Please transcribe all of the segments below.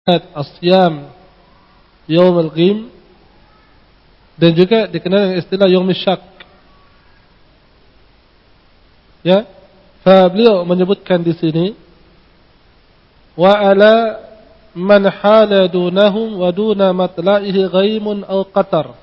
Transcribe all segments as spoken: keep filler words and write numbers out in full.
Asyam Yaum al-Ghim, dan juga dikenal dengan istilah Yaum Syak. Ya, fa beliau menyebutkan di sini wa ala man hala dunahum wa duna matla'ihi ghaimun aw qatar.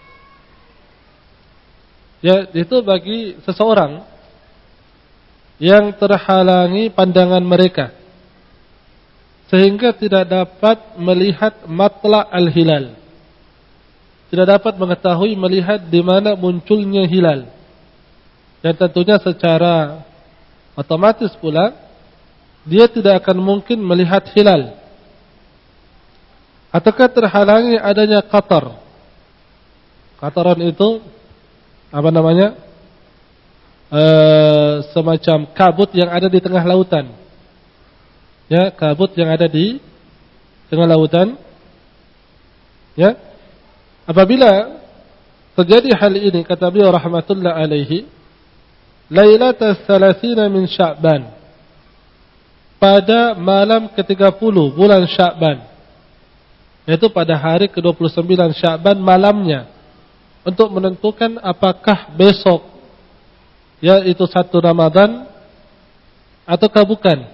Ya, itu bagi seseorang yang terhalangi pandangan mereka sehingga tidak dapat melihat matla' al-hilal. Tidak dapat mengetahui melihat di mana munculnya hilal. Dan tentunya secara otomatis pula dia tidak akan mungkin melihat hilal. Ataukah terhalangi adanya qatar. Qataran itu apa namanya? E, semacam kabut yang ada di tengah lautan. Ya, kabut yang ada di tengah lautan. Ya. Apabila terjadi hal ini, kata beliau rahmatullah alaihi, Lailatul Salasina min Sya'ban, pada malam ke tiga puluh bulan Sya'ban, yaitu pada hari ke dua puluh sembilan Sya'ban malamnya, untuk menentukan apakah besok yaitu satu Ramadan ataukah bukan.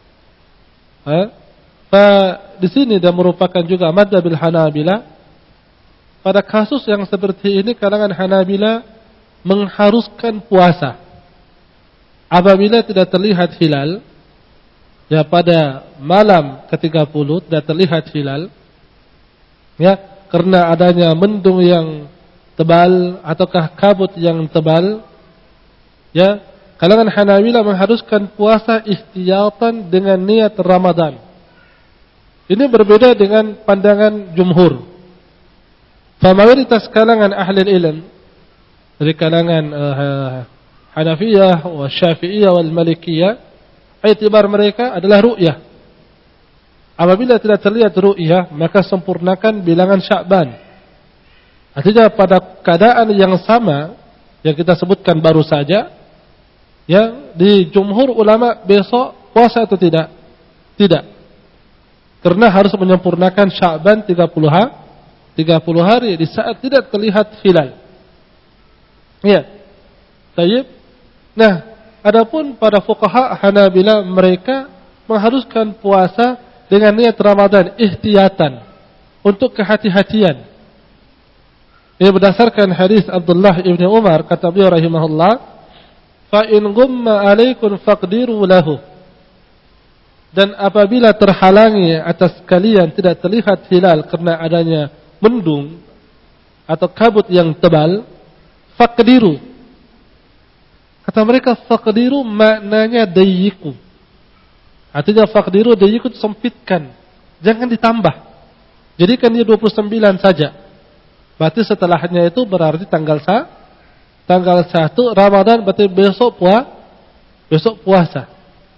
Ha? Fa di sini dia merupakan juga madzhabil Hanabilah. Pada kasus yang seperti ini kalangan Hanabilah mengharuskan puasa apabila tidak terlihat hilal. Ya, pada malam ke tiga puluh tidak terlihat hilal, ya, karena adanya mendung yang tebal ataukah kabut yang tebal, ya, kalangan Hanabilah mengharuskan puasa ihtiyatan dengan niat Ramadan. Ini berbeda dengan pandangan jumhur. Fa mayoritas kalangan ahli ilm dari kalangan uh, Hanafiyah wa Syafi'iyah wal Malikiyah, iktibar mereka adalah ru'yah. Apabila tidak terlihat ru'yah, maka sempurnakan bilangan Sya'ban. Artinya pada keadaan yang sama yang kita sebutkan baru saja, ya, di jumhur ulama besok puasa atau tidak? Tidak. Karena harus menyempurnakan Sya'ban tiga puluh hari di saat tidak terlihat hilal. Ya. Baik. Nah, adapun para fuqaha Hanabilah, mereka mengharuskan puasa dengan niat Ramadan ihtiyatan, untuk kehati-hatian. Ini berdasarkan hadis Abdullah ibn Umar, kata beliau rahimahullah, fa in gumma alaikum faqdiru lahu. Dan apabila terhalangi atas kalian tidak terlihat hilal karena adanya mendung atau kabut yang tebal, faqdiru. Kata mereka faqdiru maknanya dayiku. Artinya faqdiru dayiku, sempitkan, jangan ditambah. Jadikan dia dua puluh sembilan saja. Berarti setelahnya itu berarti tanggal sa, tanggal satu Ramadan, berarti besok puasa, besok puasa.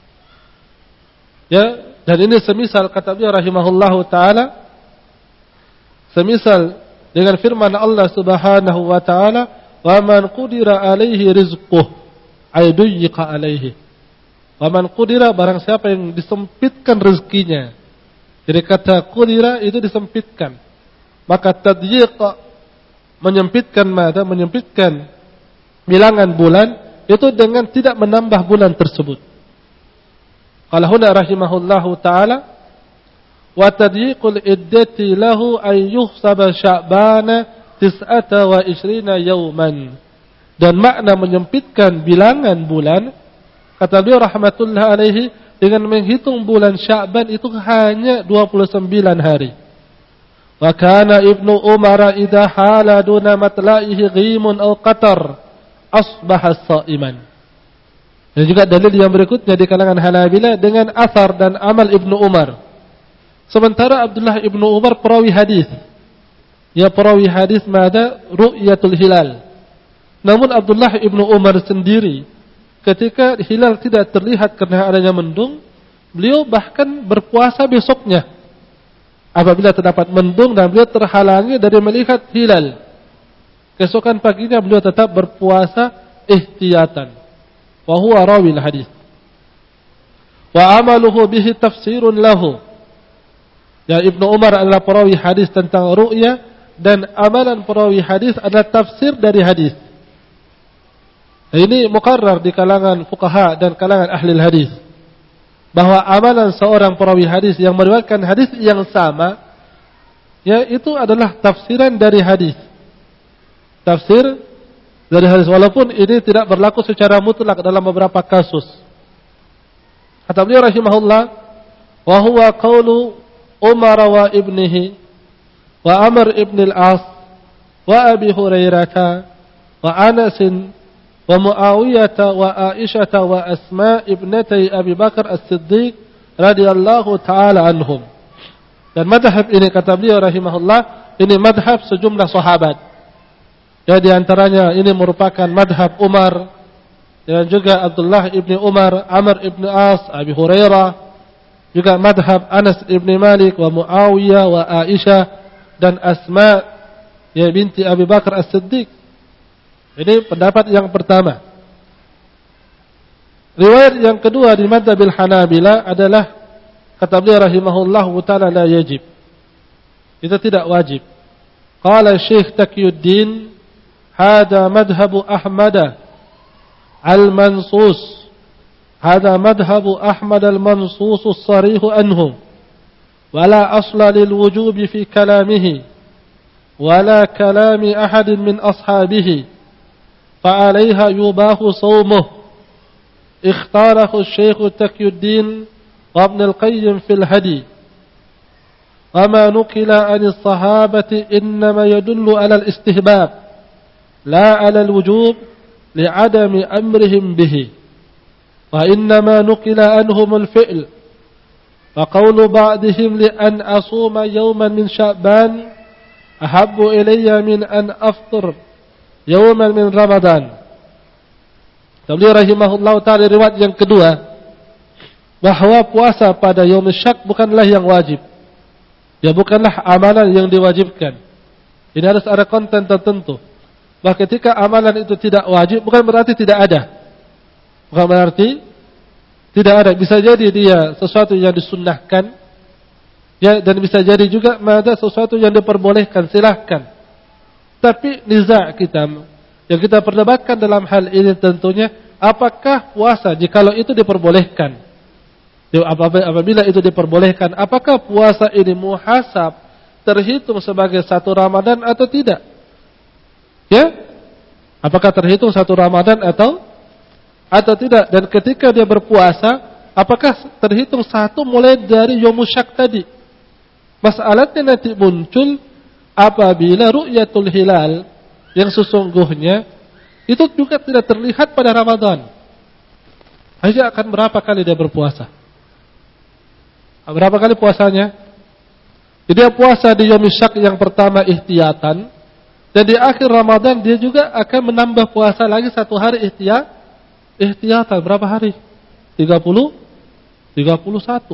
Ya, dan ini semisal kata beliau rahimahullahu taala, semisal dengan firman Allah Subhanahu wa taala, "Wa man qudira alaihi rizquh ay duyqa alaihi." Wa man qudira, barang siapa yang disempitkan rezekinya. Jadi kata qudira itu disempitkan. Maka tadyiq, menyempitkan mata, menyempitkan bilangan bulan itu dengan tidak menambah bulan tersebut. Qala huna rahimahullahu taala, wa tadyiqul iddati lahu ay yuhsaba sya'bana tis'ata wa ishrina yawman. Dan makna menyempitkan bilangan bulan, kata beliau rahmatullah alaihi, dengan menghitung bulan Sya'ban itu hanya dua puluh sembilan hari. Wa kana Ibnu Umar idza hala duna matla'ihi ghimun aw qatar asbaha sha'iman. Dan juga dalil yang berikutnya di kalangan Hanabilah dengan asar dan amal Ibnu Umar. Sementara Abdullah Ibnu Umar perawi hadis. Ya, perawi hadis mada ru'yatul hilal. Namun Abdullah Ibnu Umar sendiri ketika hilal tidak terlihat karena adanya mendung, beliau bahkan berpuasa besoknya. Apabila terdapat mendung dan beliau terhalangi dari melihat hilal, keesokan paginya beliau tetap berpuasa ihtiyatan. Wa huwa rawil hadis. Wa amaluhu bihi tafsirun lahu. Ya, Ibnu Umar adalah perawi hadis tentang ru'ya, dan amalan perawi hadis adalah tafsir dari hadis. Ini muqarrar di kalangan fuqaha dan kalangan ahli hadis, bahwa amalan seorang perawi hadis yang meriwayatkan hadis yang sama, ya, itu adalah tafsiran dari hadis. Tafsir dari hadis, walaupun ini tidak berlaku secara mutlak dalam beberapa kasus. Kata beliau rahimahullah, wa huwa qaulu Umar wa ibnihi wa Amr ibn al-As wa Abi Hurairah wa Anas wa Muawiyah wa Aisyah wa Asma ibnati Abi Bakar As-Siddiq radhiyallahu taala anhum. Dan madhab ini, kata beliau rahimahullah, ini madhab sejumlah sahabat. Ya, di antaranya ini merupakan madhab Umar, dan juga Abdullah ibni Umar, Amr ibn As, Abi Hurairah, juga madhab Anas ibni Malik wa Muawiyah wa Aisyah dan Asma, ya, binti Abi Bakar As-Siddiq. Ini pendapat yang pertama. Riwayat yang kedua di madhabil Hanabilah adalah, kata beliau rahimahullahu ta'ala, la yajib. Itu tidak wajib. Qala Syekh Taqiyuddin, hada madhabu Ahmad al-mansus. Hada madhabu Ahmad al-mansus as-sarih anhu. Wala asla lil wujub fi kalamihi. Wala kalami ahad min ashabihi. Fa'alayha yubahu sawmuh. Ikhtarahu Syekh Taqiyuddin وابن القيم في الهدي. وما نقل عن الصحابة إنما يدل على الاستهباب لا على الوجوب لعدم أمرهم به، وإنما نقل عنهم الفعل. فقول بعضهم لأن أصوم يوما من شعبان أحب إلي من أن أفطر يوما من رمضان. Beliau rahimahullah ta'ala, riwayat yang kedua, bahwa puasa pada yaum syak bukanlah yang wajib. Ya, bukanlah amalan yang diwajibkan. Ini harus ada konten tertentu. Bahwa ketika amalan itu tidak wajib, bukan berarti tidak ada. Bukan berarti tidak ada. Bisa jadi dia sesuatu yang disunnahkan, ya, dan bisa jadi juga ada sesuatu yang diperbolehkan, silahkan. Tapi niza' kita, yang kita perdebatkan dalam hal ini tentunya, apakah puasa jikalau itu diperbolehkan? Apabila itu diperbolehkan, apakah puasa ini muhasab, terhitung sebagai satu Ramadan atau tidak? Ya, apakah terhitung satu Ramadan atau atau tidak? Dan ketika dia berpuasa, apakah terhitung satu mulai dari Yaumus Syak tadi? Masalahnya nanti muncul apabila ru'yatul hilal yang sesungguhnya itu juga tidak terlihat pada Ramadan. Hanya akan berapa kali dia berpuasa? Berapa kali puasanya? Jadi dia puasa di Yaumus Syak yang pertama ihtiyatan, dan di akhir Ramadan dia juga akan menambah puasa lagi satu hari ihtiyat, ihtiyatan. Berapa hari? tiga puluh, tiga puluh satu.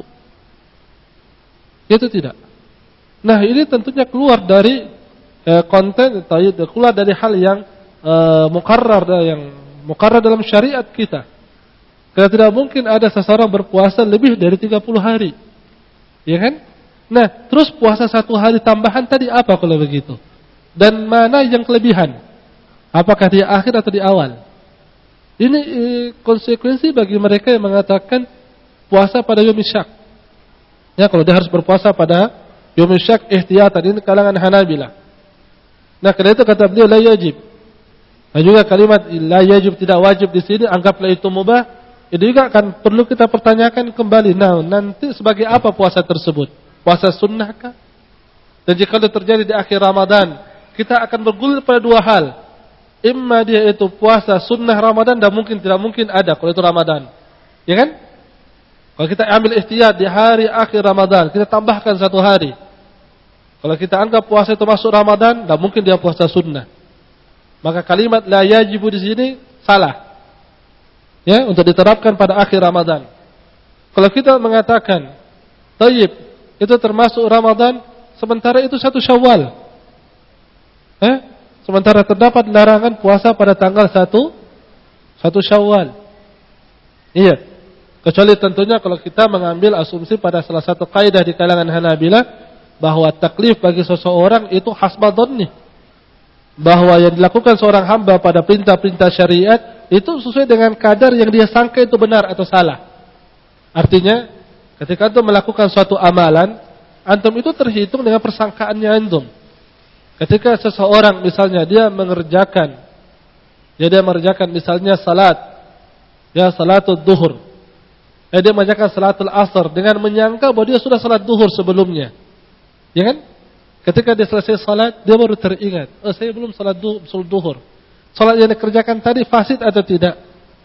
Itu tidak. Nah, ini tentunya keluar dari eh, konten, keluar dari hal yang eh, muqarrar, yang muqarrar dalam syariat kita. Karena tidak mungkin ada seseorang berpuasa lebih dari tiga puluh hari. Ya kan? Nah, terus puasa satu hari tambahan tadi apa kalau begitu? Dan mana yang kelebihan? Apakah di akhir atau di awal? Ini eh, konsekuensi bagi mereka yang mengatakan puasa pada Yaumus Syak. Ya, kalau dia harus berpuasa pada Yaumus Syak ihtiyatan, ini kalangan Hanabilah. Nah, karena itu kata beliau la yajib. Dan juga kalimat la yajib, tidak wajib di sini, anggaplah itu mubah. Itu juga akan perlu kita pertanyakan kembali. Nah, nanti sebagai apa puasa tersebut? Puasa sunnahkah? Dan jika itu terjadi di akhir Ramadan, kita akan bergulir pada dua hal. Imma dia itu puasa sunnah Ramadan, dan mungkin tidak mungkin ada kalau itu Ramadan. Ya kan? Kalau kita ambil ihtiyat di hari akhir Ramadan, kita tambahkan satu hari. Kalau kita anggap puasa itu masuk Ramadan, dan mungkin dia puasa sunnah. Maka kalimat la yajibu di sini salah. Ya, untuk diterapkan pada akhir Ramadan. Kalau kita mengatakan, tayyib, itu termasuk Ramadan, sementara itu satu Syawal. Eh? Sementara terdapat larangan puasa pada tanggal satu, satu Syawal. Iya. Kecuali tentunya kalau kita mengambil asumsi pada salah satu kaidah di kalangan Hanabilah, bahwa taklif bagi seseorang itu hasba dhanni, bahwa yang dilakukan seorang hamba pada perintah-perintah syariat itu sesuai dengan kadar yang dia sangka itu benar atau salah. Artinya, ketika antum melakukan suatu amalan, antum itu terhitung dengan persangkaannya antum. Ketika seseorang misalnya dia mengerjakan, ya dia mengerjakan misalnya salat, ya salatul duhur, eh, dia mengerjakan salatul asar dengan menyangka bahwa dia sudah salat duhur sebelumnya, ya kan? Ketika dia selesai salat, dia baru teringat, oh saya belum salat duhur. Salat yang dikerjakan tadi fasid atau tidak?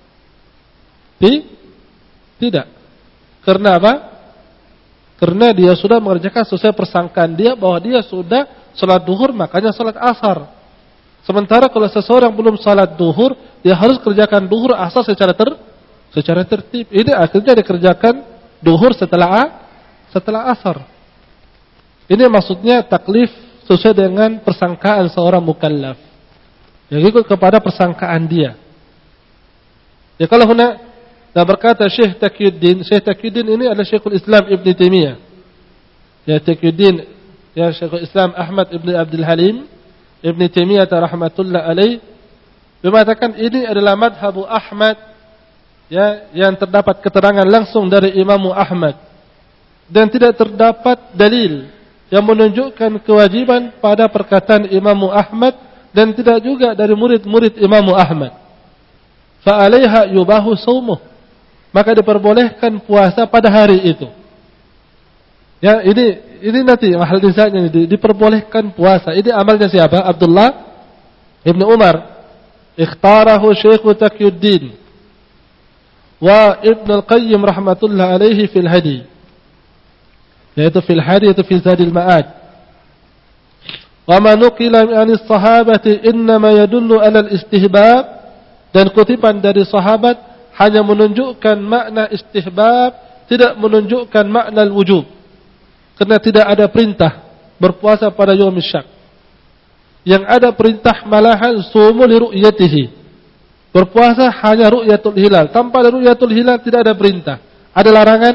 Tidak. Karena apa? Karena dia sudah mengerjakan sesuai persangkaan dia bahwa dia sudah salat duhur, makanya salat asar. Sementara kalau seseorang belum salat duhur, dia harus kerjakan duhur asar secara ter, secara tertib. Ini akhirnya dikerjakan duhur setelah setelah asar. Ini maksudnya taklif sesuai dengan persangkaan seorang mukallaf, yang ikut kepada persangkaan dia. Ya kalau huna, nah berkata Syekh Taqiyuddin, Syekh Taqiyuddin ini adalah Syekhul Islam Ibn Taimiyah. Ya Taqiyuddin, ya Syekhul Islam Ahmad Ibn Abdul Halim Ibn Taimiyah rahmatullah alaih, mengatakan ini adalah madhabu Ahmad, ya, yang terdapat keterangan langsung dari Imam Ahmad, dan tidak terdapat dalil yang menunjukkan kewajiban pada perkataan Imam Ahmad, dan tidak juga dari murid-murid Imam Ahmad. Fa alaiha yubahu shaumuh, maka diperbolehkan puasa pada hari itu. Ya, ini ini nanti hal disanya diperbolehkan puasa. Ini amalnya siapa? Abdullah Ibn Umar. Ikhtarahu Syekh Taqiyuddin wa Ibn Al-Qayyim rahmatullah alaihi fil hadi. Yaitu fil hadi, yaitu fi Zadil Ma'ad. Wa ma nuqila an as-sahabati innama yadullu ala al-istihbab, dan kutipan dari sahabat hanya menunjukkan makna istihbab, tidak menunjukkan makna al-wujub. Karena tidak ada perintah berpuasa pada yaum syak. Yang ada perintah malahan sumu li ru'yatihi, berpuasa hanya ru'yatul hilal. Tanpa ada ru'yatul hilal tidak ada perintah. Ada larangan?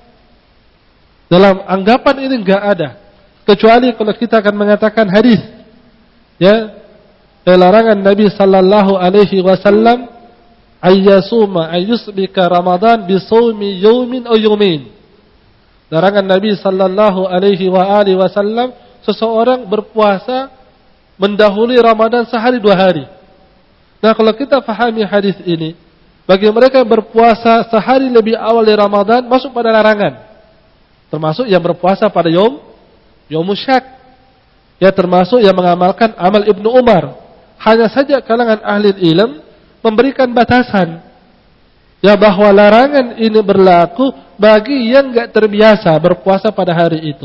Dalam anggapan ini enggak ada, kecuali kalau kita akan mengatakan hadis, ya, larangan Nabi sallallahu alaihi wasallam ayyasuma ayyusbika Ramadan bisawmi yaumin aw yaumin. Larangan Nabi sallallahu alaihi wa alihi wasallam seseorang berpuasa mendahului Ramadan sehari dua hari. Nah, kalau kita fahami hadis ini, bagi mereka yang berpuasa sehari lebih awal dari Ramadan masuk pada larangan. Termasuk yang berpuasa pada yaum yaum syak. Ya, termasuk yang mengamalkan amal Ibnu Umar. Hanya saja kalangan ahli ilmu memberikan batasan, ya, bahwa larangan ini berlaku bagi yang enggak terbiasa berpuasa pada hari itu.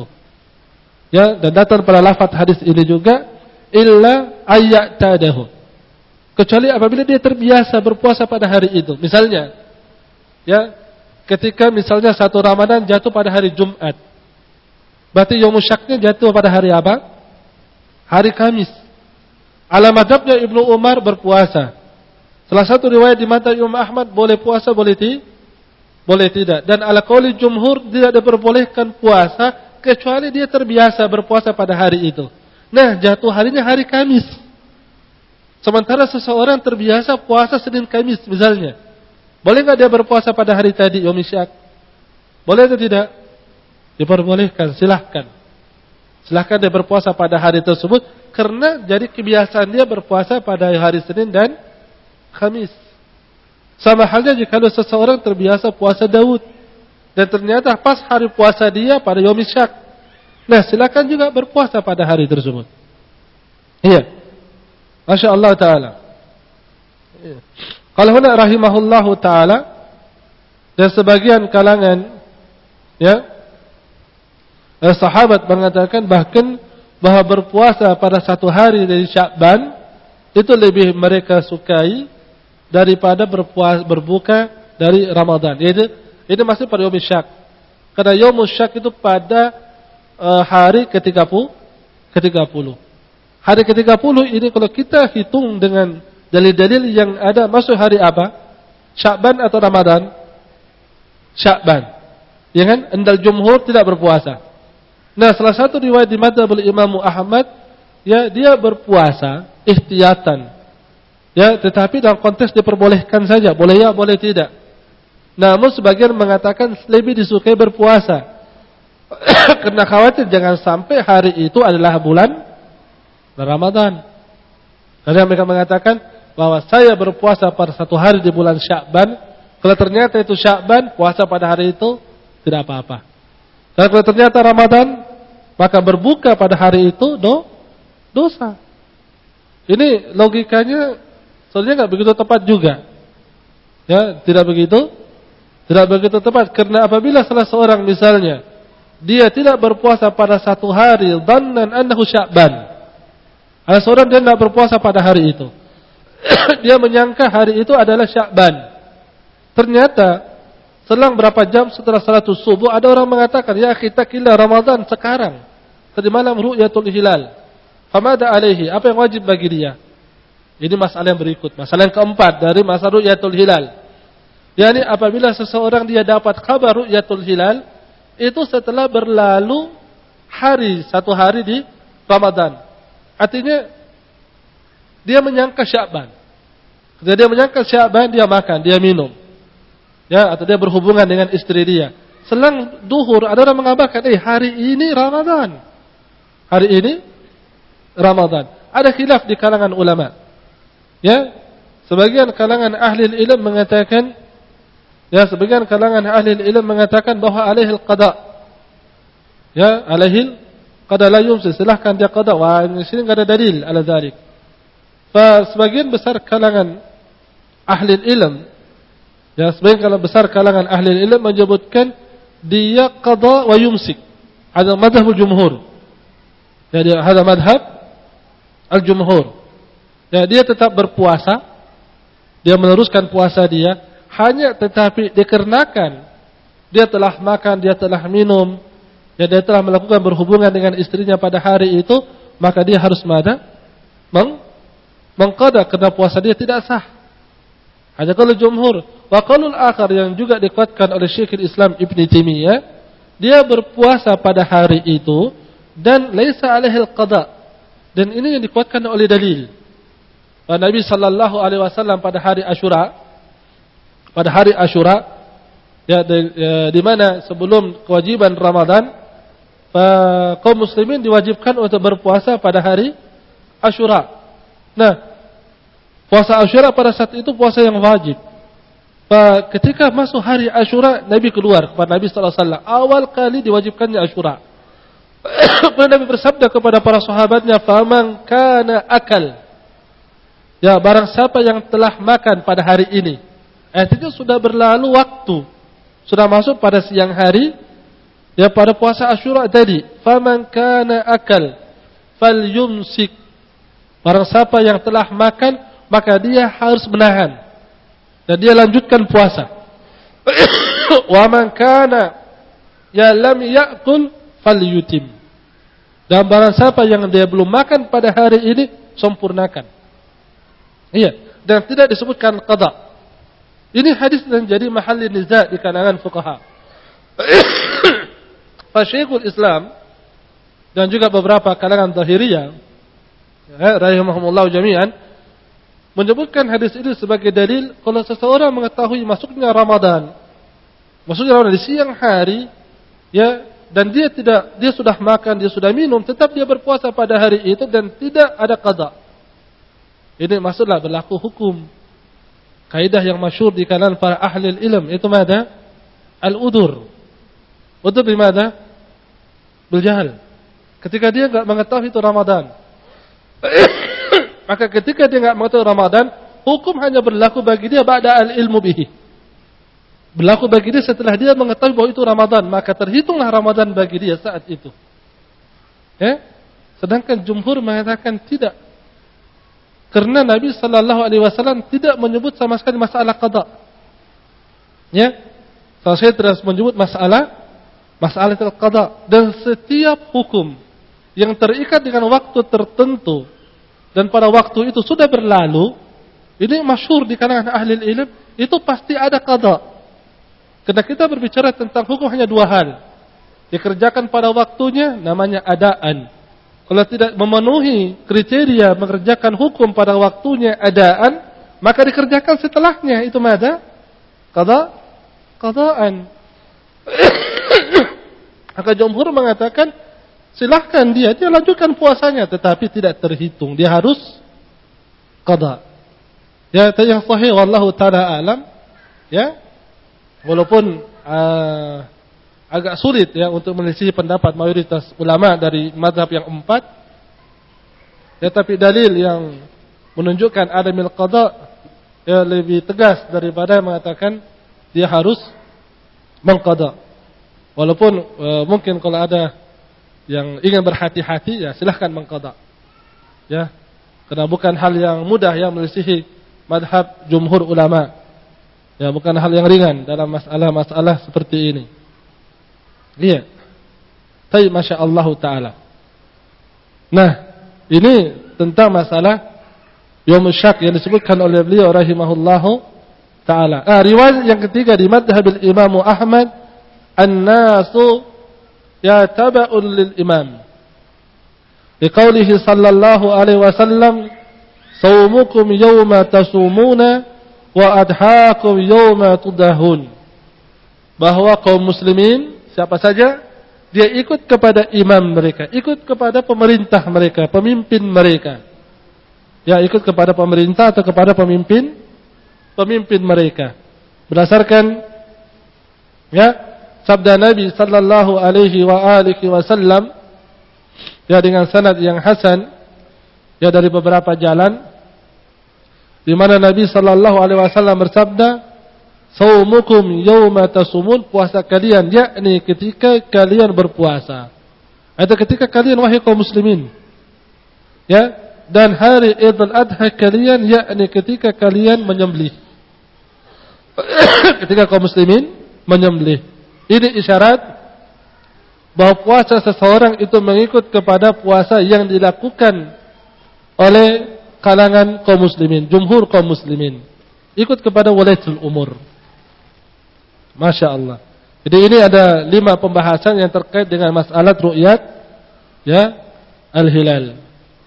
Ya, dan datang pada lafaz hadis ini juga illa ayyatadahu, kecuali apabila dia terbiasa berpuasa pada hari itu. Misalnya, ya, ketika misalnya satu Ramadan jatuh pada hari Jumat, berarti yaum syaknya jatuh pada hari apa? Hari Kamis. Ala madhabnya Ibnu Umar berpuasa. Salah satu riwayat di mata Imam Ahmad boleh puasa, boleh ti, boleh tidak. Dan ala qauli jumhur tidak diperbolehkan puasa kecuali dia terbiasa berpuasa pada hari itu. Nah, jatuh harinya hari Kamis. Sementara seseorang terbiasa puasa Senin Kamis misalnya, boleh enggak dia berpuasa pada hari tadi yaum syak? Boleh atau tidak? Diperbolehkan, silahkan. Silahkan dia berpuasa pada hari tersebut, karena jadi kebiasaan dia berpuasa pada hari Senin dan Kamis. Sama halnya jika seseorang terbiasa puasa Daud, dan ternyata pas hari puasa dia pada yaum syak, nah silakan juga berpuasa pada hari tersebut. Iya, Masya Allah Ta'ala. Iya. Kalau huna rahimahullahu ta'ala, dan sebagian kalangan, ya, eh, sahabat mengatakan bahkan bahwa berpuasa pada satu hari dari Sya'ban itu lebih mereka sukai daripada berpuasa berbuka dari Ramadan. Itu itu masih pada yaum syak. Karena yaum syak itu pada uh, hari ke tiga puluh. Hari ke tiga puluh ini kalau kita hitung dengan dalil-dalil yang ada, masuk hari apa? Sya'ban atau Ramadan? Sya'ban. Ya kan? Endal jumhur tidak berpuasa. Nah, salah satu riwayat di madzhab Imam Ahmad, ya dia berpuasa ihtiyatan. Ya, tetapi dalam konteks diperbolehkan saja, boleh ya, boleh tidak. Namun sebagian mengatakan lebih disukai berpuasa. Karena khawatir jangan sampai hari itu adalah bulan Ramadan. Karena mereka mengatakan bahwa saya berpuasa pada satu hari di bulan Sya'ban, kalau ternyata itu Sya'ban, puasa pada hari itu tidak apa-apa. Dan kalau ternyata Ramadan, maka berbuka pada hari itu do, dosa. Ini logikanya sebenarnya nggak begitu tepat juga. Ya, tidak begitu, tidak begitu tepat. Karena apabila salah seorang misalnya dia tidak berpuasa pada satu hari, dhannan annahu Sya'ban. Ada seorang dia tidak berpuasa pada hari itu. Dia menyangka hari itu adalah Sya'ban. Ternyata selang berapa jam setelah salatul subuh ada orang mengatakan, ya kita kila Ramadan sekarang. Tadi malam ru'yatul hilal. Famada alaihi, apa yang wajib bagi dia? Ini masalah yang berikut. Masalah yang keempat dari masalah ru'yatul hilal. Yani apabila seseorang dia dapat kabar ru'yatul hilal, itu setelah berlalu hari, satu hari di Ramadan. Artinya dia menyangka Sya'ban. Ketika dia menyangka Sya'ban, dia makan, dia minum. Ya, atau dia berhubungan dengan istri dia. Selang duhur ada orang mengabarkan, "Eh, hari ini Ramadan." Hari ini Ramadan. Ada khilaf di kalangan ulama. Ya, sebagian kalangan ahli ilmu mengatakan, ya, sebagian kalangan ahli ilmu mengatakan bahwa alaihil qada. Ya, alaihil qada la yumsi, silahkan dia qada. Wah, di sini enggak ada dalil ala dzalik. Fa sebagian besar kalangan ahli ilmu, ya, sebagian kalangan besar kalangan ahli ilmu menyebutkan dia qada wa yumsik. Ada mazhab jumhur. Jadi ada mazhab al-jumhur. Ya, dia tetap berpuasa, dia meneruskan puasa dia, hanya tetapi dikarenakan dia telah makan, dia telah minum, ya, dia telah melakukan berhubungan dengan istrinya pada hari itu, maka dia harus mada meng mengqada karena puasa dia tidak sah. Hanya kalau jumhur. Wa qaulul akhar yang juga dikuatkan oleh Syekhul Islam Ibnu Taimiyah, dia berpuasa pada hari itu dan laisa alaihil qada. Dan ini yang dikuatkan oleh dalil. Nabi sallallahu alaihi wasallam pada hari Asyura, pada hari Asyura, ya, di, ya, di mana sebelum kewajiban Ramadan, kaum muslimin diwajibkan untuk berpuasa pada hari Asyura. Nah, puasa Asyura pada saat itu puasa yang wajib. Ketika masuk hari Asyura, Nabi keluar kepada Nabi sallallahu alaihi wasallam. Awal kali diwajibkannya Asyura. Nabi bersabda kepada para sahabatnya, "Faman kana akal." Ya, barang siapa yang telah makan pada hari ini. Artinya sudah berlalu waktu. Sudah masuk pada siang hari. Ya, pada puasa Asyura tadi. Faman kana akal falyumsik. Barang siapa yang telah makan, maka dia harus menahan. Dan dia lanjutkan puasa. Wa man kana ya lam ya'kul falyutim. Dan barang siapa yang dia belum makan pada hari ini, sempurnakan. Iya, dan tidak disebutkan qada. Ini hadis yang jadi mahal niza' di kalangan fuqaha. Syekhul Islam dan juga beberapa kalangan Zahiriyah, ya, rahimahumullah jami'an, menyebutkan hadis ini sebagai dalil kalau seseorang mengetahui masuknya Ramadan, masuknya Ramadan di siang hari, ya, dan dia tidak, dia sudah makan, dia sudah minum, tetap dia berpuasa pada hari itu dan tidak ada qada. Ini maksudlah berlaku hukum. Kaidah yang masyhur di kalangan para ahli ilm itu mana? Al-udur. Udur di mana? Biljahal. Ketika dia enggak mengetahui itu Ramadan. Maka ketika dia enggak mengetahui Ramadan, hukum hanya berlaku bagi dia ba'da al-ilmu bihi. Berlaku bagi dia setelah dia mengetahui bahwa itu Ramadan, maka terhitunglah Ramadan bagi dia saat itu. Ya? Sedangkan jumhur mengatakan tidak. Karena Nabi sallallahu alaihi wasallam tidak menyebut sama sekali masalah qada. Ya? Saya terus menyebut masalah masalah qada, dan setiap hukum yang terikat dengan waktu tertentu dan pada waktu itu sudah berlalu, ini masyhur di kalangan ahli ilmu, itu pasti ada qada. Karena kita berbicara tentang hukum hanya dua hal. dikerjakan pada waktunya, namanya adaan. Kalau tidak memenuhi kriteria mengerjakan hukum pada waktunya adaan, maka dikerjakan setelahnya. Itu mada? Qada? Qadaan. Maka jumhur mengatakan, silahkan dia, dia lanjutkan puasanya, tetapi tidak terhitung. Dia harus qada. Ya, yang sahih wallahu ta'ala alam. Ya, walaupun uh, agak sulit ya untuk menyelisihi pendapat mayoritas ulama dari mazhab yang empat. Ya, tapi dalil yang menunjukkan adamil qada ya lebih tegas daripada mengatakan dia harus mengqada. Walaupun e, mungkin kalau ada yang ingin berhati-hati ya silahkan mengqada. Ya, karena bukan hal yang mudah yang menyelisihi mazhab jumhur ulama. Ya, bukan hal yang ringan dalam masalah-masalah seperti ini. Iya. Tapi Masya Allah Ta'ala. Nah, ini tentang masalah Yaumul Syak yang disebutkan oleh beliau rahimahullahu ta'ala. Ah, riwayat yang ketiga di madhabil Imam Ahmad, An-nasu yataba'un lil imam. Liqaulihi sallallahu alaihi wasallam, Sawmukum yawma tasumuna wa adhaakum yawma tudahun. Bahwa kaum muslimin siapa saja, dia ikut kepada imam mereka, ikut kepada pemerintah mereka, pemimpin mereka. Ya, ikut kepada pemerintah atau kepada pemimpin pemimpin mereka. Berdasarkan ya sabda Nabi sallallahu alaihi wa alihi wasallam ya dengan sanad yang hasan ya dari beberapa jalan, di mana Nabi sallallahu alaihi wasallam bersabda, Saumukum yawma tasumun, puasa kalian, yakni ketika kalian berpuasa. Atau ketika kalian wahai kaum muslimin. Ya, dan hari Idul Adha kalian, yakni ketika kalian menyembelih. Ketika kaum muslimin menyembelih. Ini isyarat bahwa puasa seseorang itu mengikut kepada puasa yang dilakukan oleh kalangan kaum muslimin, jumhur kaum muslimin. Ikut kepada walatul umur. Masya Allah. Jadi ini ada lima pembahasan yang terkait dengan masalah ru'yat ya al-hilal.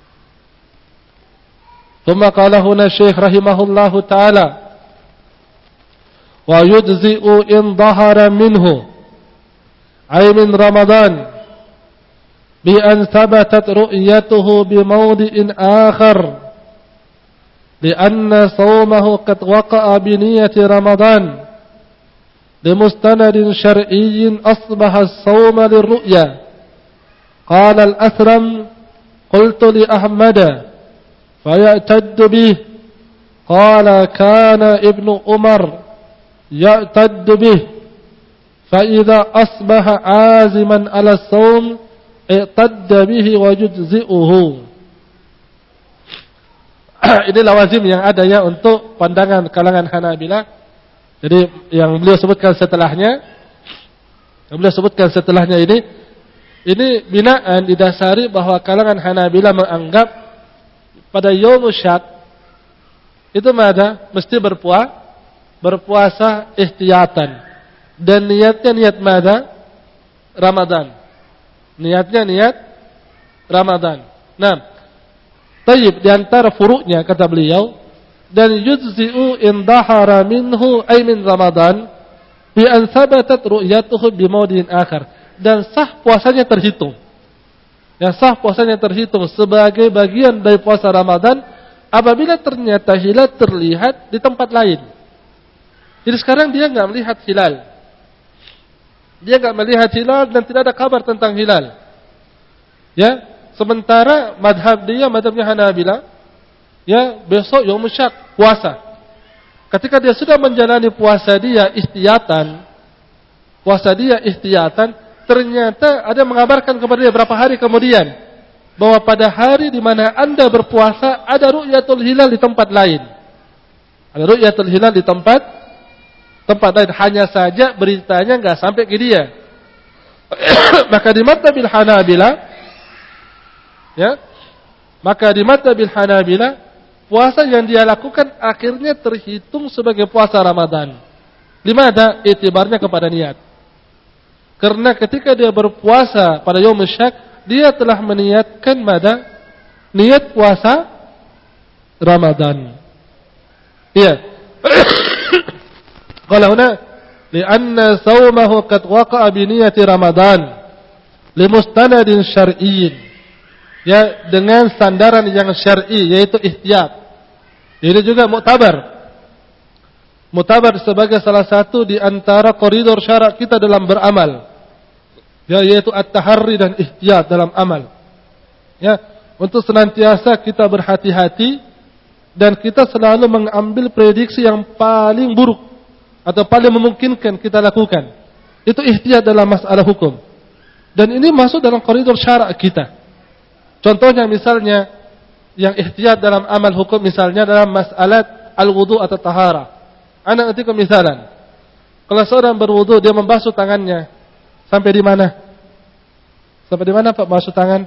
Thumma qala huna Syekh rahimahullahu taala wa yujzi'u in dhahara minhu ay min Ramadan bi an thabatat ru'yatuhu bi mawdi'in akhar li anna sawmahu qad waqa'a bi niyyati Ramadan لمستند شرعي أصبح الصوم للرؤيا. قال الأثرم قلت لأحمد فيعتد به. قال كان ابن عمر يعتد به فإذا أصبح عازما على الصوم اعتد به ويجزئه. Ini lawazim yang ada ya untuk pandangan kalangan Hanabilah. Jadi yang beliau sebutkan setelahnya, yang beliau sebutkan setelahnya ini, ini binaan didasari bahwa kalangan Hanabilah menganggap pada Yaumul Syak itu ada mesti berpuasa, berpuasa ihtiyatan dan niatnya niat mada Ramadan, niatnya niat Ramadan. Nah, tayyib di antara furu'nya kata beliau. Dan yujzi'u in dahara minhu ay min Ramadan bi an thabatat ru'yatuhu bi maudin akhar. Dan sah puasanya terhitung. Ya, sah puasanya terhitung sebagai bagian dari puasa Ramadan apabila ternyata hilal terlihat di tempat lain. Jadi sekarang dia enggak melihat hilal. Dia enggak melihat hilal dan tidak ada kabar tentang hilal. Ya, sementara madhab dia madhabnya Hanabilah, ya besok Yaumul Syak puasa. Ketika dia sudah menjalani puasa dia ihtiyatan, puasa dia ihtiyatan, ternyata ada mengabarkan kepada dia berapa hari kemudian bahwa pada hari di mana Anda berpuasa ada ru'yatul hilal di tempat lain. Ada ru'yatul hilal di tempat tempat lain, hanya saja beritanya enggak sampai ke dia. Maka di mazhabil Hanabilah ya, maka di mazhabil Hanabilah puasa yang dia lakukan akhirnya terhitung sebagai puasa Ramadan. Limada? Itibarnya kepada niat. Karena ketika dia berpuasa pada yaum syak, dia telah meniatkan pada niat puasa Ramadan. Iya. Qala huna li'anna shaumahu qad waqa'a bi niyyati Ramadan limustanadin syar'iyyin. Ya, dengan sandaran yang syar'i yaitu ihtiyat. Ini juga muktabar. Muktabar sebagai salah satu di antara koridor syarak kita dalam beramal. Ya, yaitu at-taharri dan ihtiyat dalam amal. Ya, untuk senantiasa kita berhati-hati dan kita selalu mengambil prediksi yang paling buruk atau paling memungkinkan kita lakukan. Itu ihtiyat dalam masalah hukum. Dan ini masuk dalam koridor syarak kita. Contohnya misalnya yang ihtiyat dalam amal hukum misalnya dalam masalah al-wudu atau tahara. Anak ketika misalan, kalau seorang berwudu dia membasuh tangannya sampai di mana? Sampai di mana Pak basuh tangan?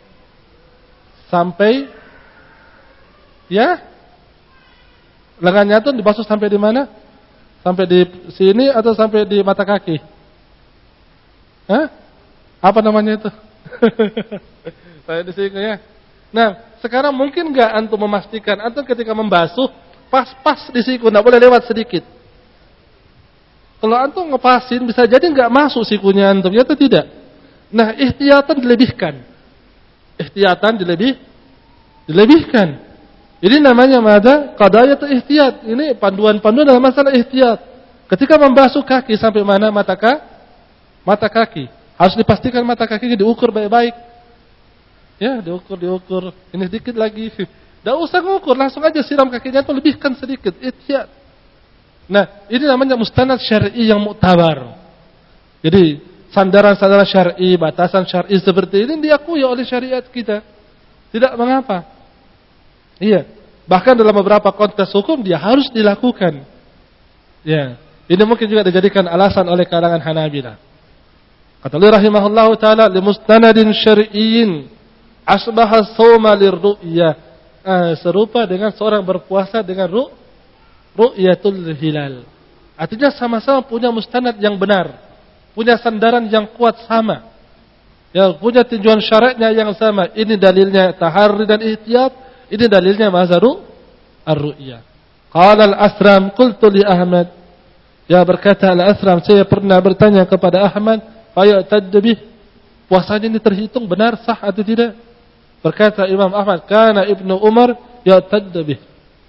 Sampai ya lengannya itu dibasuh sampai di mana? Sampai di sini atau sampai di mata kaki? Hah? Apa namanya itu? Saya di sini ya. Nah, sekarang mungkin enggak antum memastikan antum ketika membasuh pas-pas di siku, enggak boleh lewat sedikit. Kalau antum ngepasin bisa jadi enggak masuk sikunya antum, ya atau tidak? Nah, ihtiyatan dilebihkan. Ihtiyatan dilebih dilebihkan. Ini namanya mada qadayat ihtiyat. Ini panduan-panduan dalam masalah ihtiyat. Ketika membasuh kaki sampai mana mata kaki? Mata kaki. Harus dipastikan mata kaki diukur baik-baik. Ya, diukur, diukur. Ini sedikit lagi. Tidak usah ngukur, langsung aja siram kakinya itu lebihkan sedikit. Ihtiyat. Nah, ini namanya mustanad syar'i yang muktabar. Jadi, sandaran-sandaran syar'i, batasan syar'i seperti ini diakui oleh syariat kita. Tidak mengapa. Iya. Bahkan dalam beberapa konteks hukum dia harus dilakukan. Ya. Ini mungkin juga dijadikan alasan oleh kalangan Hanabilah. Kata beliau rahimahullahu taala li mustanadin syar'iyyin asbaha shauma lirru'yah. Ah, serupa dengan seorang berpuasa dengan ru' ru'yatul hilal. Artinya sama-sama punya mustanad yang benar, punya sandaran yang kuat sama. Ya, punya tinjauan syar'iynya yang sama. Ini dalilnya taharri dan ihtiyat, ini dalilnya mazharu ar-ru'yah. Qala al-Asram qultu li Ahmad. Ya, berkata al-Asram, saya pernah bertanya kepada Ahmad, fayatad bih, puasanya ini terhitung benar sah atau tidak? Berkata Imam Ahmad, kana Ibnu Umar yatad bih.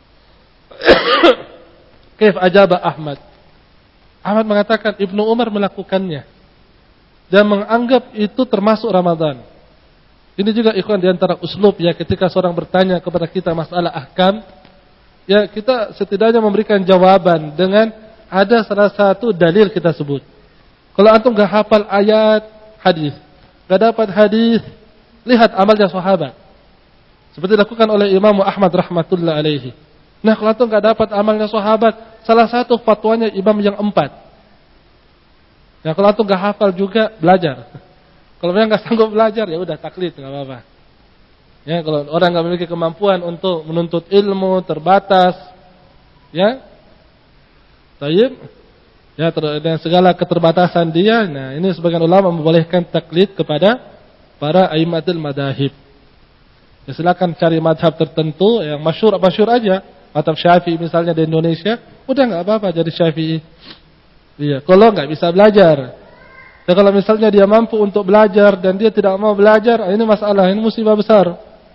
Kaif ajaba Ahmad? Ahmad mengatakan Ibnu Umar melakukannya dan menganggap itu termasuk Ramadan. Ini juga ikhwan di antara uslub ya, ketika seorang bertanya kepada kita masalah ahkam, ya kita setidaknya memberikan jawaban dengan ada salah satu dalil kita sebut. Kalau antum enggak hafal ayat hadis, enggak dapat hadis, lihat amalnya sahabat. Seperti dilakukan oleh Imam Ahmad rahmatullah alaihi. Nah, kalau antum enggak dapat amalnya sahabat, salah satu fatwanya imam yang empat. Ya, kalau antum enggak hafal juga belajar. Kalau memang enggak sanggup belajar ya udah taklid enggak apa-apa. Ya, kalau orang enggak memiliki kemampuan untuk menuntut ilmu terbatas, ya. Tayyib. Ya, dengan segala keterbatasan dia, nah ini sebagian ulama membolehkan taklid kepada para aimatul madahib. Ya, silakan cari madhab tertentu yang masyhur-masyhur aja. Madhab Syafi'i misalnya di Indonesia, udah enggak apa-apa jadi Syafi'i. Iya, kalau enggak bisa belajar. Dan kalau misalnya dia mampu untuk belajar dan dia tidak mau belajar, ini masalah, ini musibah besar.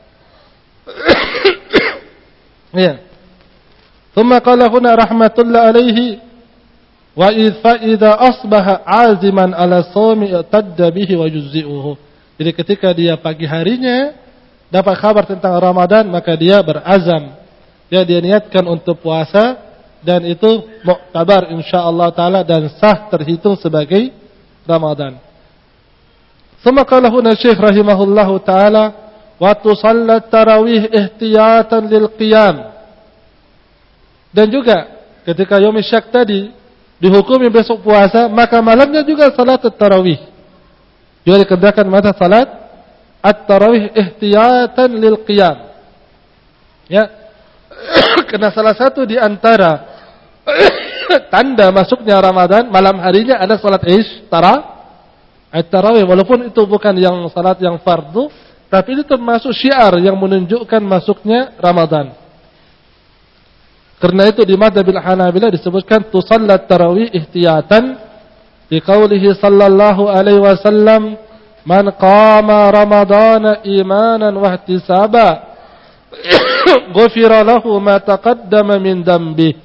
Iya. Tsumma qala huna rahmatullah alaihi wa idza asbaha aziman ala shaumi tadda bihi wa juz'ihi. Jadi ketika dia pagi harinya dapat kabar tentang Ramadan, maka dia berazam. Ya, dia niatkan untuk puasa dan itu muktabar insyaallah taala dan sah terhitung sebagai Ramadan. Tsumma qala huna Syekh rahimahullahu taala wa tusallat tarawih ihtiyatan lil qiyam. Dan juga ketika yaum syak tadi dihukumi besok puasa, maka malamnya juga salat tarawih. Juga dikerjakan mata salat at-tarawih ihtiyatan lil qiyam. Ya. Karena salah satu di antara tanda masuknya Ramadan malam harinya ada salat Isya, tara, At-tarawih walaupun itu bukan yang salat yang fardu, tapi itu termasuk syiar yang menunjukkan masuknya Ramadan. Karena itu di madzhabil Hanabilah disebutkan tusallat tarawih ihtiyatan di qaulihi sallallahu alaihi wasallam man qama ramadana imanan wa ihtisaba ghufira lahu ma taqaddama min dambi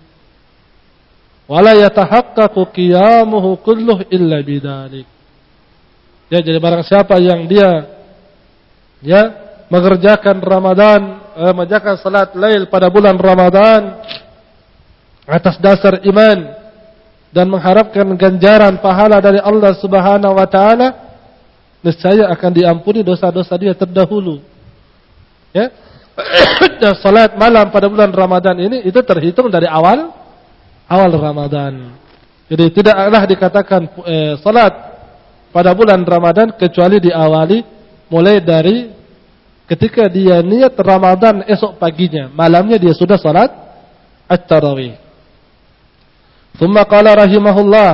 wa la yatahaqqaqu qiyamuhu kulluhu illa bidzalik. Ya, jadi barang siapa yang dia ya mengerjakan Ramadan, eh, mengerjakan salat lail pada bulan Ramadan atas dasar iman dan mengharapkan ganjaran pahala dari Allah Subhanahu wa taala, niscaya akan diampuni dosa-dosa dia terdahulu. Ya. Dan salat malam pada bulan Ramadan ini itu terhitung dari awal awal Ramadan. Jadi tidaklah dikatakan eh, salat pada bulan Ramadan kecuali diawali mulai dari ketika dia niat Ramadan esok paginya, malamnya dia sudah salat at-tarawih. Thumma qala rahimahullah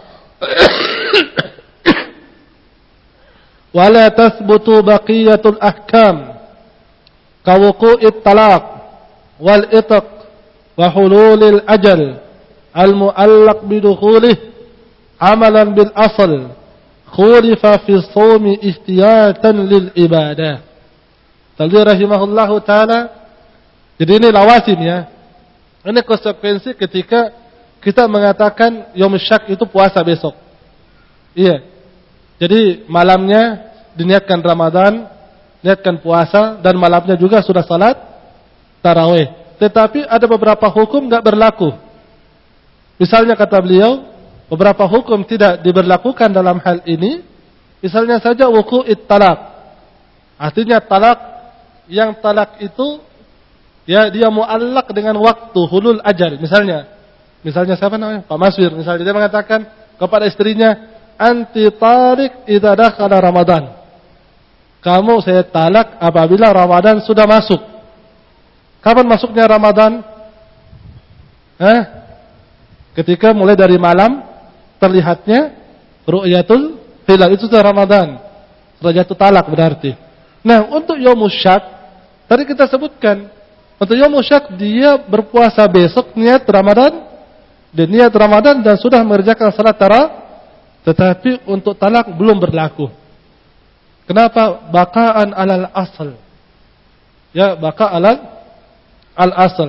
wa la tathbutu baqiyatul ahkam kawuqu'it talaq wal itq wa hululil ajal al mu'allaq bidukhulih amalan bil asl khulifa fi shaumi ihtiyatan lil ibadah. Tadi rahimahullahu taala. Jadi ini lawasin ya. Ini konsekuensi ketika kita mengatakan yaum syak itu puasa besok. Iya. Jadi malamnya diniatkan Ramadan, niatkan puasa dan malamnya juga sudah salat tarawih. Tetapi ada beberapa hukum enggak berlaku. Misalnya kata beliau, beberapa hukum tidak diberlakukan dalam hal ini. Misalnya saja wuqu'it talaq. Artinya talak, yang talak itu ya dia muallaq dengan waktu hulul ajal. Misalnya, misalnya siapa namanya? Pak Maswir. Misalnya dia mengatakan kepada istrinya, anti tarik idza dakhala Ramadan. Kamu saya talak apabila Ramadan sudah masuk. Kapan masuknya Ramadan? Eh? Ketika mulai dari malam terlihatnya ru'yatul hilal, itu sudah Ramadan. Sudah jatuh talak berarti. Nah, untuk yaumus syak tadi kita sebutkan, untuk yaumus syak dia berpuasa besok niat Ramadan, dan niat Ramadan dan sudah mengerjakan salat tarawih, tetapi untuk talak belum berlaku. Kenapa? Baqa'an alal asal. Ya, baqa' alal al asal.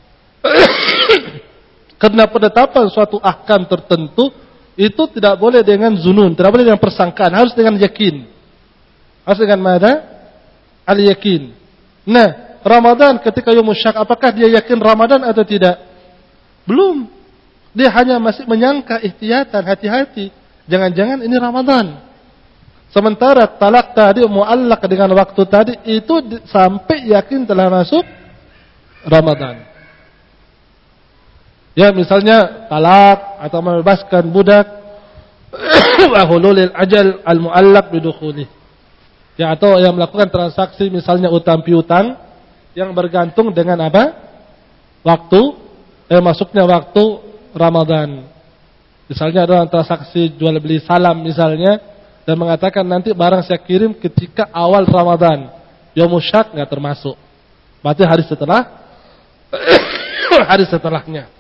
Karena penetapan suatu ahkam tertentu itu tidak boleh dengan zunun, tidak boleh dengan persangkaan, harus dengan yakin. Harus dengan mana? Al-yakin. Nah, Ramadan ketika yaumus syak, apakah dia yakin Ramadan atau tidak? Belum. Dia hanya masih menyangka, ihtiyatan, hati-hati. Jangan-jangan ini Ramadan. Sementara talak tadi muallaq dengan waktu tadi itu sampai yakin telah masuk Ramadan. Ya, misalnya talak atau membebaskan budak wa hululil ajal al muallaq bidukhulih. Ya, atau yang melakukan transaksi misalnya utang piutang yang bergantung dengan apa? Waktu eh masuknya waktu Ramadan. Misalnya ada transaksi jual beli salam misalnya dan mengatakan nanti barang saya kirim ketika awal Ramadan. Yaumus syak enggak termasuk. Berarti hari setelah hari setelahnya.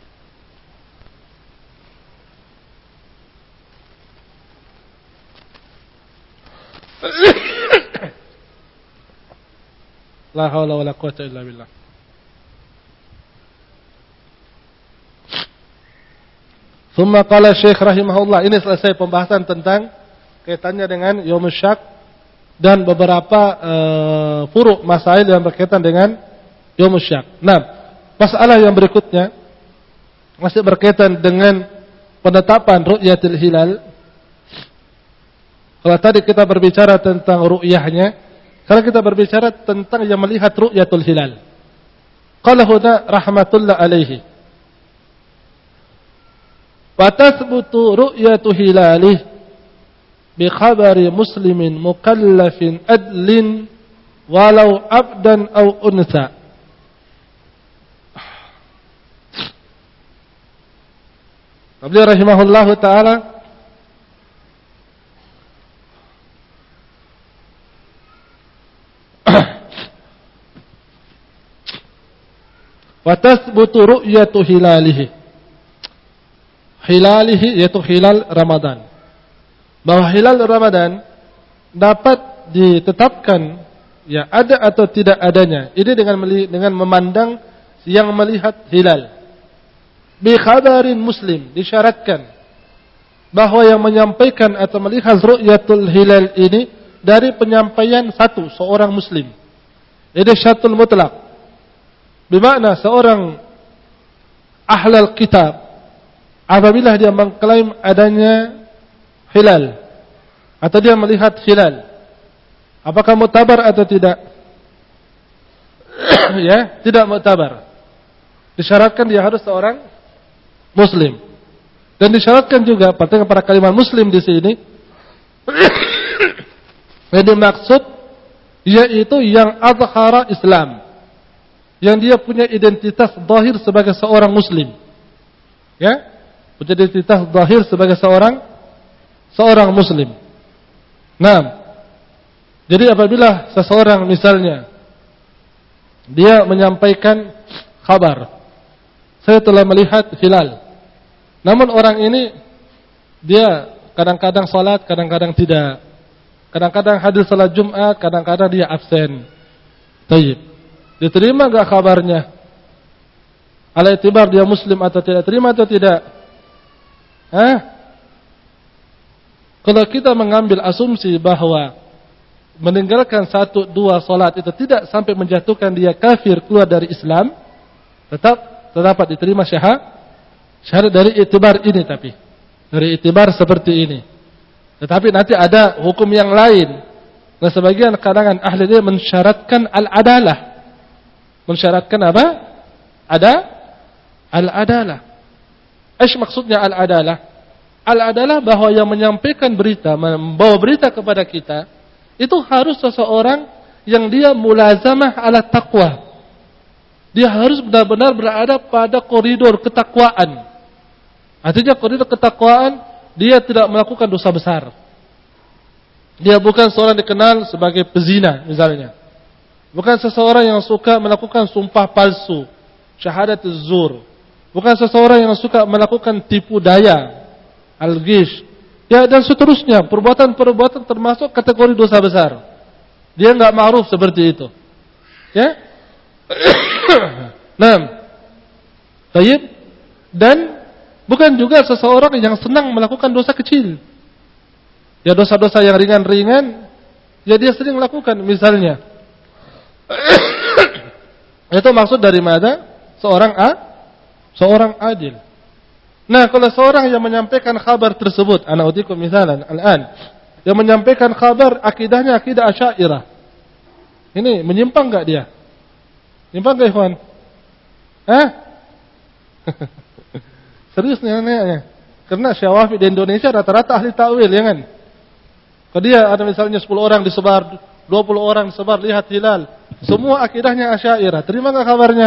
La haula wala quwwata illa billah. Thumma qala Syekh rahimahullah, ini selesai pembahasan tentang kaitannya dengan yaumus syak dan beberapa uh, furu' masail yang berkaitan dengan yaumus syak. Nah, masalah yang berikutnya masih berkaitan dengan penetapan ru'yatul hilal. Kalau tadi kita berbicara tentang ru'yahnya, sekarang kita berbicara tentang yang melihat ru'yatul hilal. Qala huna rahmatullah alaihi. Wa tathbutu ru'yatu hilalih bi khabari muslimin mukallafin adlin walau abdan aw unsa. Beliau rahimahullahu taala wa tathbutu ru'yatu hilalihi. Hilalihi yaitu hilal Ramadan. Bahwa hilal Ramadan dapat ditetapkan ya ada atau tidak adanya. Ini dengan dengan memandang yang melihat hilal. Bi khabarin muslim, disyaratkan bahwa yang menyampaikan atau melihat ru'yatul hilal ini dari penyampaian satu seorang muslim. Ini syatul mutlak. Bermakna seorang ahlul kitab apabila dia mengklaim adanya hilal atau dia melihat hilal, apakah muktabar atau tidak? Ya, tidak muktabar. Disyaratkan dia harus seorang muslim. Dan disyaratkan juga pada para kalimat muslim di sini yang dimaksud yaitu yang azhara Islam, yang dia punya identitas zahir sebagai seorang muslim. Ya, punya identitas zahir sebagai seorang seorang muslim. Nah, jadi apabila seseorang misalnya dia menyampaikan kabar, saya telah melihat hilal. Namun orang ini dia kadang-kadang salat, kadang-kadang tidak. Kadang-kadang hadir salat Jumat, kadang-kadang dia absen. Tayyib. Diterima enggak kabarnya? Ala itibar dia muslim atau tidak? Terima atau tidak? Hah? Kalau kita mengambil asumsi bahwa meninggalkan satu dua salat itu tidak sampai menjatuhkan dia kafir, keluar dari Islam, tetap terdapat diterima syahadat syahadat dari itibar ini, tapi dari itibar seperti ini. Tetapi nanti ada hukum yang lain. Dan sebagian kalangan ahli dia mensyaratkan al-adalah. Mensyaratkan apa? Ada al-adalah. Apa maksudnya al-adalah? Al-adalah bahwa yang menyampaikan berita, membawa berita kepada kita, itu harus seseorang yang dia mulazamah ala taqwa. Dia harus benar-benar berada pada koridor ketakwaan. Artinya koridor ketakwaan, dia tidak melakukan dosa besar. Dia bukan seorang dikenal sebagai pezina misalnya. Bukan seseorang yang suka melakukan sumpah palsu, syahadat zur. Bukan seseorang yang suka melakukan tipu daya, al-ghish. Ya, dan seterusnya, perbuatan-perbuatan termasuk kategori dosa besar. Dia enggak ma'ruf seperti itu. Ya? Nah, tayyib. Dan bukan juga seseorang yang senang melakukan dosa kecil. Ya, dosa-dosa yang ringan-ringan, ya dia sering melakukan. Misalnya, itu maksud dari mana? Seorang a, seorang adil. Nah, kalau seorang yang menyampaikan kabar tersebut, ana utikum misalan al-an, yang menyampaikan kabar akidahnya akidah Asy'ariyah. Ini menyimpang enggak dia? Menyimpang enggak, ikhwan? Hah? Serius nih anehnya. Karena Syawafi di Indonesia rata-rata ahli takwil, ya kan? Kalau dia ada misalnya sepuluh orang disebar, dua puluh orang disebar lihat hilal, semua akidahnya Asy'ariyah. Terima enggak kabarnya?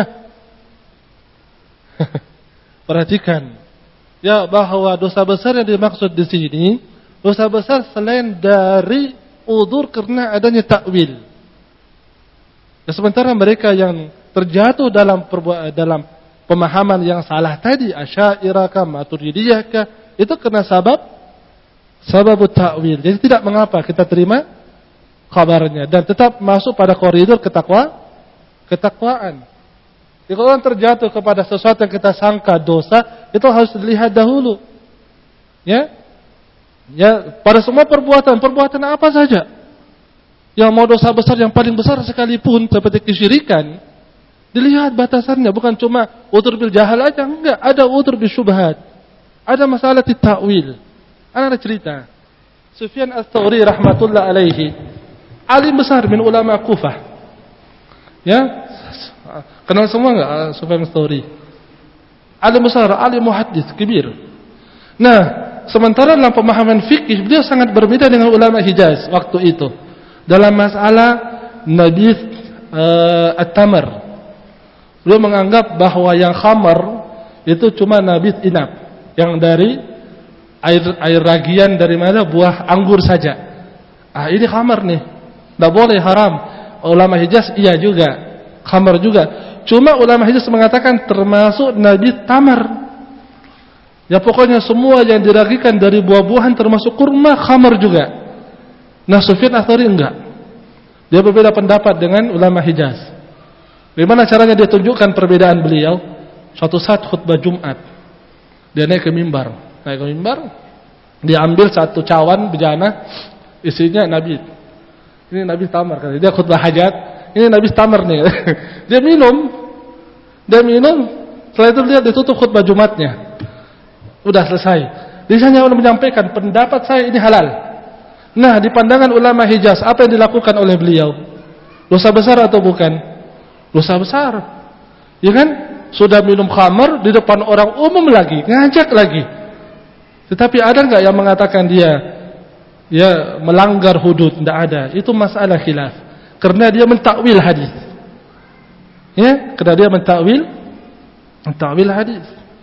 Perhatikan. Ya, bahwa dosa besar yang dimaksud di sini, dosa besar selain dari udzur karena adanya takwil. Ya, sementara mereka yang terjatuh dalam perbuatan dalam pemahaman yang salah tadi, Asy'ariyah kah, Maturidiyah kah, itu kena sebab sebab takwil. Jadi tidak mengapa kita terima kabarnya dan tetap masuk pada koridor ketakwa ketakwaan. Jika orang terjatuh kepada sesuatu yang kita sangka dosa, itu harus dilihat dahulu. Ya, ya, pada semua perbuatan, perbuatan apa saja, yang mau dosa besar yang paling besar sekalipun seperti kesyirikan, dilihat batasannya, bukan cuma udzur bil jahal aja, enggak, ada udzur bil syubhat, ada masalah takwil. Ana ada cerita. Sufyan Ats-Tsauri rahmatullah alaihi, alim besar min ulama Kufah. Ya, kenal semua enggak Sufyan Ats-Tsauri? Alim besar, alim muhaddits kibir. Nah, sementara dalam pemahaman fikih beliau sangat berbeda dengan ulama Hijaz waktu itu. Dalam masalah nabith uh, at-tamar, beliau menganggap bahwa yang khamar itu cuma nabith inab, yang dari air air ragian dari mana buah anggur saja. Ah, ini khamar nih, tidak boleh, haram. Ulama Hijaz iya juga, khamar juga. Cuma ulama Hijaz mengatakan termasuk Nabi tamar. Ya pokoknya semua yang diragikan dari buah-buahan termasuk kurma, khamar juga. Nah Sufyan Ats-Tsauri enggak. Dia berbeda pendapat dengan ulama Hijaz. Bagaimana caranya dia tunjukkan perbedaan beliau? Suatu saat khutbah Jumat, dia naik ke mimbar. Naik ke mimbar, dia ambil satu cawan bejana, isinya Nabi. Ini Nabi tamar kan. Dia khutbah hajat, ini Nabi tamar nih. Dia minum. Dia minum, setelah itu dia ditutup khutbah Jumatnya. Udah selesai. Dia hanya menyampaikan pendapat saya ini halal. Nah, di pandangan ulama Hijaz, apa yang dilakukan oleh beliau? Dosa besar atau bukan? Dosa besar. Ya kan? Sudah minum khamar di depan orang umum lagi, ngajak lagi. Tetapi ada enggak yang mengatakan dia ya melanggar hudud? Tidak ada. Itu masalah khilaf. Karena dia mentakwil hadis. Ya, karena dia mentakwil mentakwil hadis.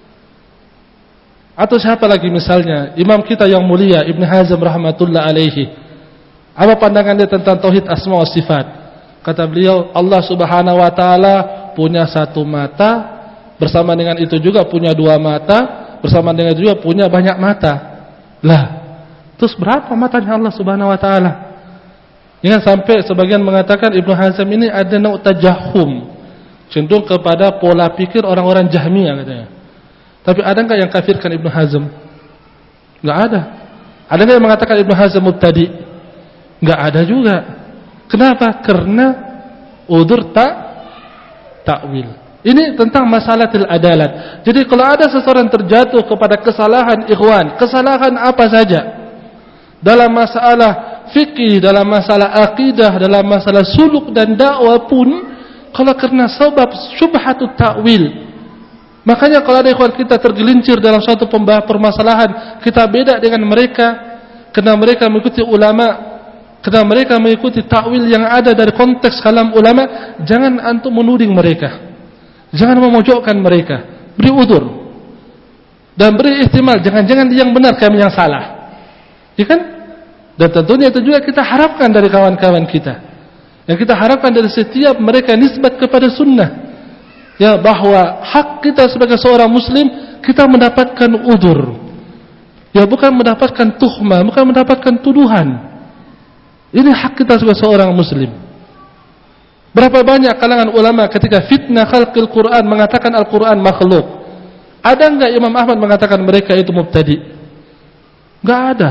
Atau siapa lagi misalnya imam kita yang mulia Ibn Hazm rahmatullah alaihi. Apa pandangan dia tentang tauhid asma wa sifat? Kata beliau, Allah Subhanahu wa taala punya satu mata, bersama dengan itu juga punya dua mata, bersama dengan itu juga punya banyak mata. Lah, terus berapa matanya Allah Subhanahu wa taala? Jangan sampai sebagian mengatakan Ibn Hazm ini ada nau tajahum, cenderung kepada pola pikir orang-orang Jahmiyah katanya. Tapi ada enggak yang kafirkan Ibn Hazm? Enggak ada. Ada enggak yang mengatakan Ibn Hazm mubtadi? Enggak ada juga. Kenapa? Karena udzur tak takwil. Ini tentang masalah adalat. Jadi kalau ada seseorang terjatuh kepada kesalahan ikhwan, kesalahan apa saja dalam masalah fikih, dalam masalah akidah, dalam masalah suluk dan dakwah pun, kalau karena sebab syubhatut takwil, makanya kalau ada ikhwan kita tergelincir dalam suatu permasalahan, kita beda dengan mereka, karena mereka mengikuti ulama, karena mereka mengikuti takwil yang ada dari konteks kalam ulama. Jangan antum menuding mereka, jangan memojokkan mereka, beri udzur dan beri ihtimal, jangan-jangan dia yang benar kami yang salah, ya kan? Dan tentunya itu juga kita harapkan dari kawan-kawan kita, yang kita harapkan dari setiap mereka nisbat kepada sunnah, ya, bahwa hak kita sebagai seorang muslim kita mendapatkan udzur, ya, bukan mendapatkan tuhmah, bukan mendapatkan tuduhan. Ini hak kita sebagai seorang muslim. Berapa banyak kalangan ulama ketika fitnah khalqil Quran mengatakan Al-Quran makhluk. Ada enggak Imam Ahmad mengatakan mereka itu mubtadi? Enggak ada.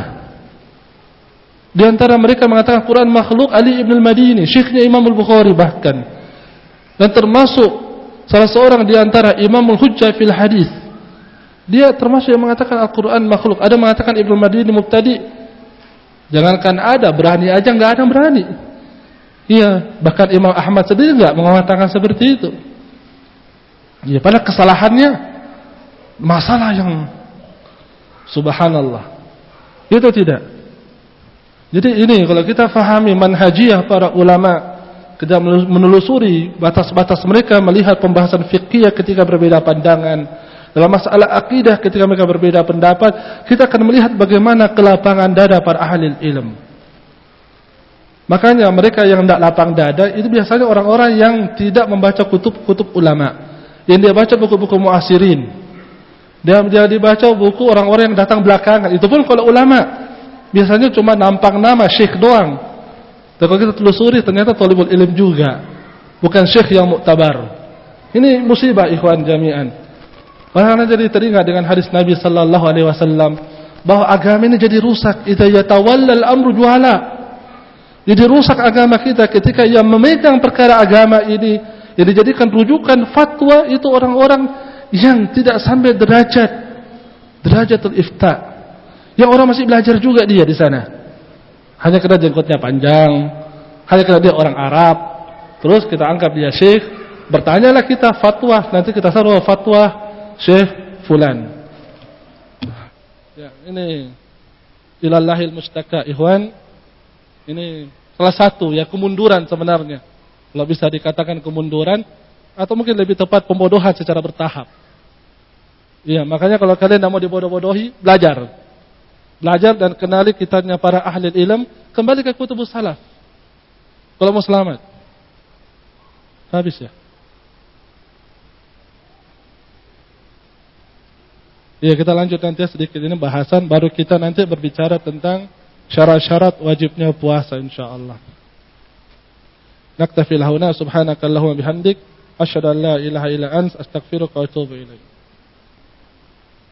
Di antara mereka mengatakan Quran makhluk Ali ibn al-Madini, syekhnya Imam al-Bukhari bahkan. Dan termasuk salah seorang di antara Imamul Hujjah fil hadis. Dia termasuk yang mengatakan Al-Quran makhluk. Ada mengatakan Ibn al-Madini mubtadi. Jangankan ada, berani aja enggak ada yang berani. Iya, bahkan Imam Ahmad sendiri enggak mengatakan seperti itu. Iya, pada kesalahannya masalah yang subhanallah. Itu tidak. Jadi ini kalau kita fahami manhajiyah para ulama, kita menelusuri batas-batas mereka melihat pembahasan fikih ketika berbeda pandangan. Dalam masalah akidah ketika mereka berbeda pendapat, kita akan melihat bagaimana kelapangan dada para ahli ilmu. Makanya mereka yang tidak lapang dada itu biasanya orang-orang yang tidak membaca kutub-kutub ulama. Yang dia baca buku-buku muasirin. Dia, dia dibaca buku orang-orang yang datang belakangan. Itu pun kalau ulama biasanya cuma nampang nama syekh doang. Dan kalau kita telusuri ternyata thalibul ilm juga, bukan syekh yang muktabar. Ini musibah ikhwan jami'an. Orang jadi teringat dengan hadis Nabi sallallahu alaihi wasallam bahwa agama ini jadi rusak idza yatawalla al-amru juhala. Jadi rusak agama kita ketika yang memegang perkara agama ini yang dijadikan rujukan fatwa itu orang-orang yang tidak sampai derajat derajatul ifta. Yang orang masih belajar juga dia di sana. Hanya karena jenggotnya panjang, hanya karena dia orang Arab, terus kita anggap dia syekh, bertanyalah kita fatwa, nanti kita taruh fatwa Syekh fulan. Ya, ini ilallahil mustaka ikhwan. Ini salah satu ya kemunduran sebenarnya. Kalau bisa dikatakan kemunduran atau mungkin lebih tepat pembodohan secara bertahap. Iya, makanya kalau kalian tidak mau dibodoh-bodohi, belajar. Belajar dan kenali kitabnya para ahli ilm, kembali ke kutubus salaf. Kalau mau selamat. Habis ya. Ya, kita lanjut nanti sedikit ini bahasan, baru kita nanti berbicara tentang syarat-syarat wajibnya puasa insyaallah. Naktafi lahuna subhanakallahumma bihamdik asyhadu an la ilaha illa anta astaghfiruka wa atubu ilaik.